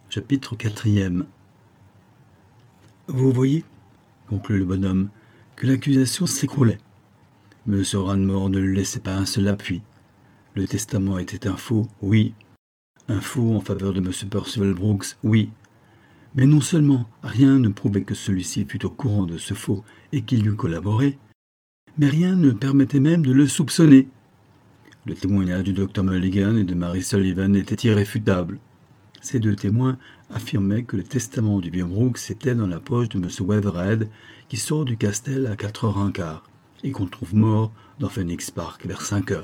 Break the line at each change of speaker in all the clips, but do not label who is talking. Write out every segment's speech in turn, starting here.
Chapitre 4. Vous voyez, conclut le bonhomme, que l'accusation s'écroulait. M. Ranmore ne lui laissait pas un seul appui. Le testament était un faux, oui. Un faux en faveur de M. Percival Brooks, oui. Mais non seulement rien ne prouvait que celui-ci fût au courant de ce faux et qu'il y eût collaboré, mais rien ne permettait même de le soupçonner. Le témoignage du Dr Mulligan et de Mary Sullivan était irréfutable. Ces deux témoins affirmaient que le testament du vieux Brooks était dans la poche de M. Weatherhead, qui sort du Castel à 4h15 et qu'on trouve mort dans Phoenix Park vers 5h.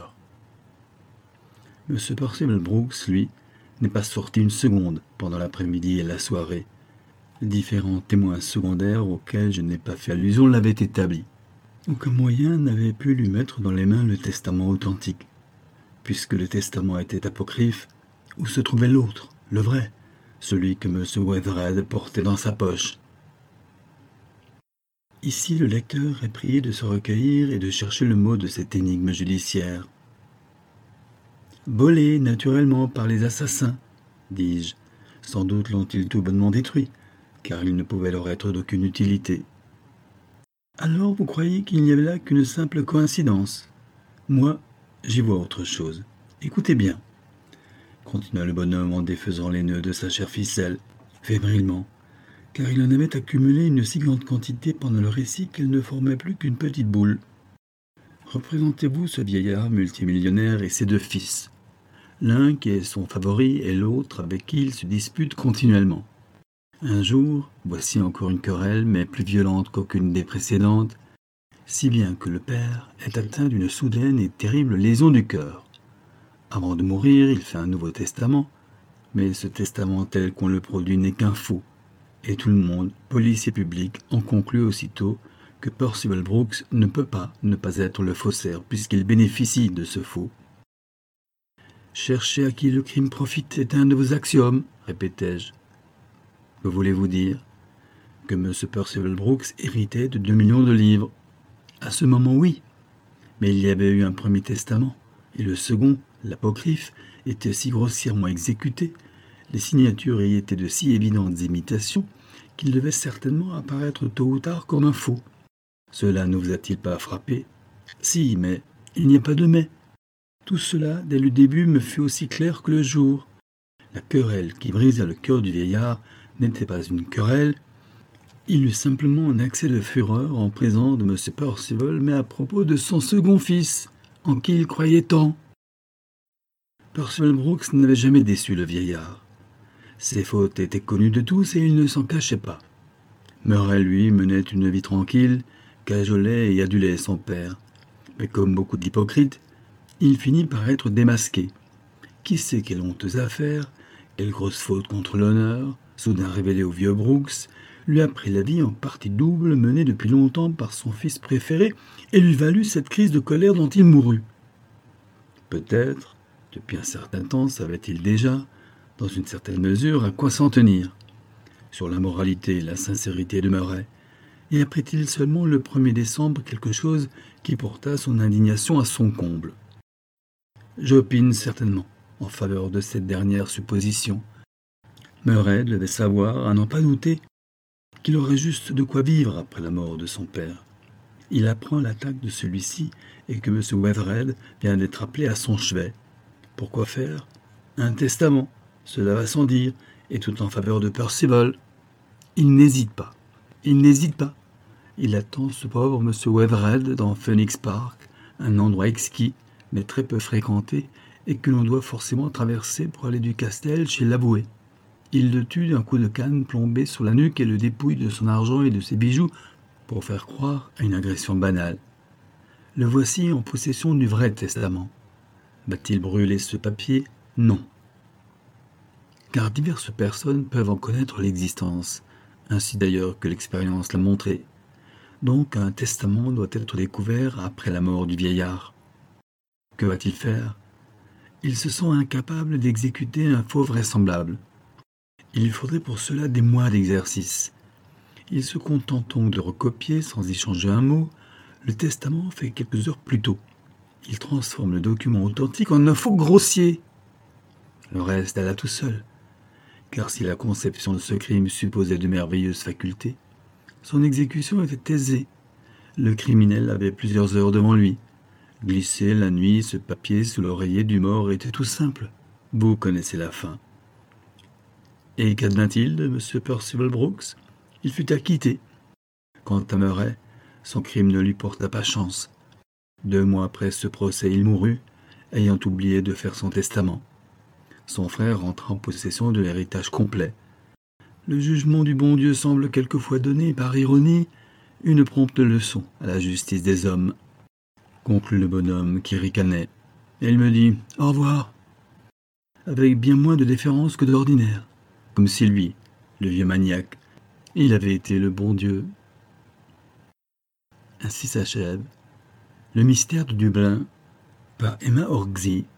M. Percival Brooks, lui, n'est pas sorti une seconde pendant l'après-midi et la soirée. Différents témoins secondaires auxquels je n'ai pas fait allusion l'avaient établi. Aucun moyen n'avait pu lui mettre dans les mains le testament authentique. Puisque le testament était apocryphe, où se trouvait l'autre, le vrai, celui que M. Weatherhead portait dans sa poche? Ici, le lecteur est prié de se recueillir et de chercher le mot de cette énigme judiciaire. Volé, naturellement, par les assassins, dis-je. Sans doute l'ont-ils tout bonnement détruit, car il ne pouvait leur être d'aucune utilité. Alors vous croyez qu'il n'y avait là qu'une simple coïncidence? Moi, j'y vois autre chose. Écoutez bien, continua le bonhomme en défaisant les nœuds de sa chère ficelle, fébrilement, car il en avait accumulé une si grande quantité pendant le récit qu'elle ne formait plus qu'une petite boule. Représentez-vous ce vieillard multimillionnaire et ses deux fils, l'un qui est son favori et l'autre avec qui il se dispute continuellement. Un jour, voici encore une querelle, mais plus violente qu'aucune des précédentes, si bien que le père est atteint d'une soudaine et terrible lésion du cœur. Avant de mourir, il fait un nouveau testament, mais ce testament tel qu'on le produit n'est qu'un faux, et tout le monde, police et public, en conclut aussitôt que Percival Brooks ne peut pas ne pas être le faussaire, puisqu'il bénéficie de ce faux. « Chercher à qui le crime profite est un de vos axiomes, répétai-je. Que voulez-vous dire? Que M. Percival Brooks héritait de 2 millions de livres. À ce moment, oui. Mais il y avait eu un premier testament, et le second, l'apocryphe, était si grossièrement exécuté, les signatures y étaient de si évidentes imitations, qu'il devait certainement apparaître tôt ou tard comme un faux. Cela ne vous a-t-il pas frappé? Si, mais il n'y a pas de mais. Tout cela, dès le début, me fut aussi clair que le jour. La querelle qui brisa le cœur du vieillard n'était pas une querelle. Il eut simplement un accès de fureur en présence de M. Percival, mais à propos de son second fils, en qui il croyait tant. Percival Brooks n'avait jamais déçu le vieillard. Ses fautes étaient connues de tous et il ne s'en cachait pas. Murray, lui, menait une vie tranquille, cajolait et adulait son père. Mais comme beaucoup d'hypocrites, il finit par être démasqué. Qui sait quelle honteuse affaire, quelle grosse faute contre l'honneur, soudain révélée au vieux Brooks, lui a pris la vie en partie double menée depuis longtemps par son fils préféré et lui valut cette crise de colère dont il mourut. Peut-être, depuis un certain temps, savait-il déjà, dans une certaine mesure, à quoi s'en tenir, sur la moralité et la sincérité de Murray, et apprit-il seulement le 1er décembre quelque chose qui porta son indignation à son comble. J'opine certainement en faveur de cette dernière supposition. Murray devait savoir, à n'en pas douter, qu'il aurait juste de quoi vivre après la mort de son père. Il apprend l'attaque de celui-ci et que M. Weatherhead vient d'être appelé à son chevet. Pourquoi faire? Un testament, cela va sans dire, et tout en faveur de Percival. Il n'hésite pas. Il attend ce pauvre M. Weatherhead dans Phoenix Park, un endroit exquis, mais très peu fréquenté, et que l'on doit forcément traverser pour aller du Castel chez l'avoué. Il le tue d'un coup de canne plombé sur la nuque et le dépouille de son argent et de ses bijoux pour faire croire à une agression banale. Le voici en possession du vrai testament. Va-t-il brûler ce papier? Non. Car diverses personnes peuvent en connaître l'existence, ainsi d'ailleurs que l'expérience l'a montré. Donc un testament doit être découvert après la mort du vieillard. Que va-t-il faire? Il se sent incapable d'exécuter un faux vraisemblable. Il lui faudrait pour cela des mois d'exercice. Il se contente donc de recopier, sans y changer un mot, le testament fait quelques heures plus tôt. Il transforme le document authentique en un faux grossier. Le reste alla tout seul. car si la conception de ce crime supposait de merveilleuses facultés, son exécution était aisée. Le criminel avait plusieurs heures devant lui. Glisser la nuit ce papier sous l'oreiller du mort était tout simple. Vous connaissez la fin. Et qu'advint-il de M. Percival Brooks? Il fut acquitté. Quant à Murray, son crime ne lui porta pas chance. 2 mois après ce procès, il mourut, ayant oublié de faire son testament. Son frère rentra en possession de l'héritage complet. Le jugement du bon Dieu semble quelquefois donner, par ironie, une prompte leçon à la justice des hommes, conclut le bonhomme qui ricanait. Et il me dit « Au revoir », avec bien moins de déférence que d'ordinaire, comme si lui, le vieux maniaque, il avait été le bon Dieu. Ainsi s'achève Le mystère de Dublin par Emma Orczy.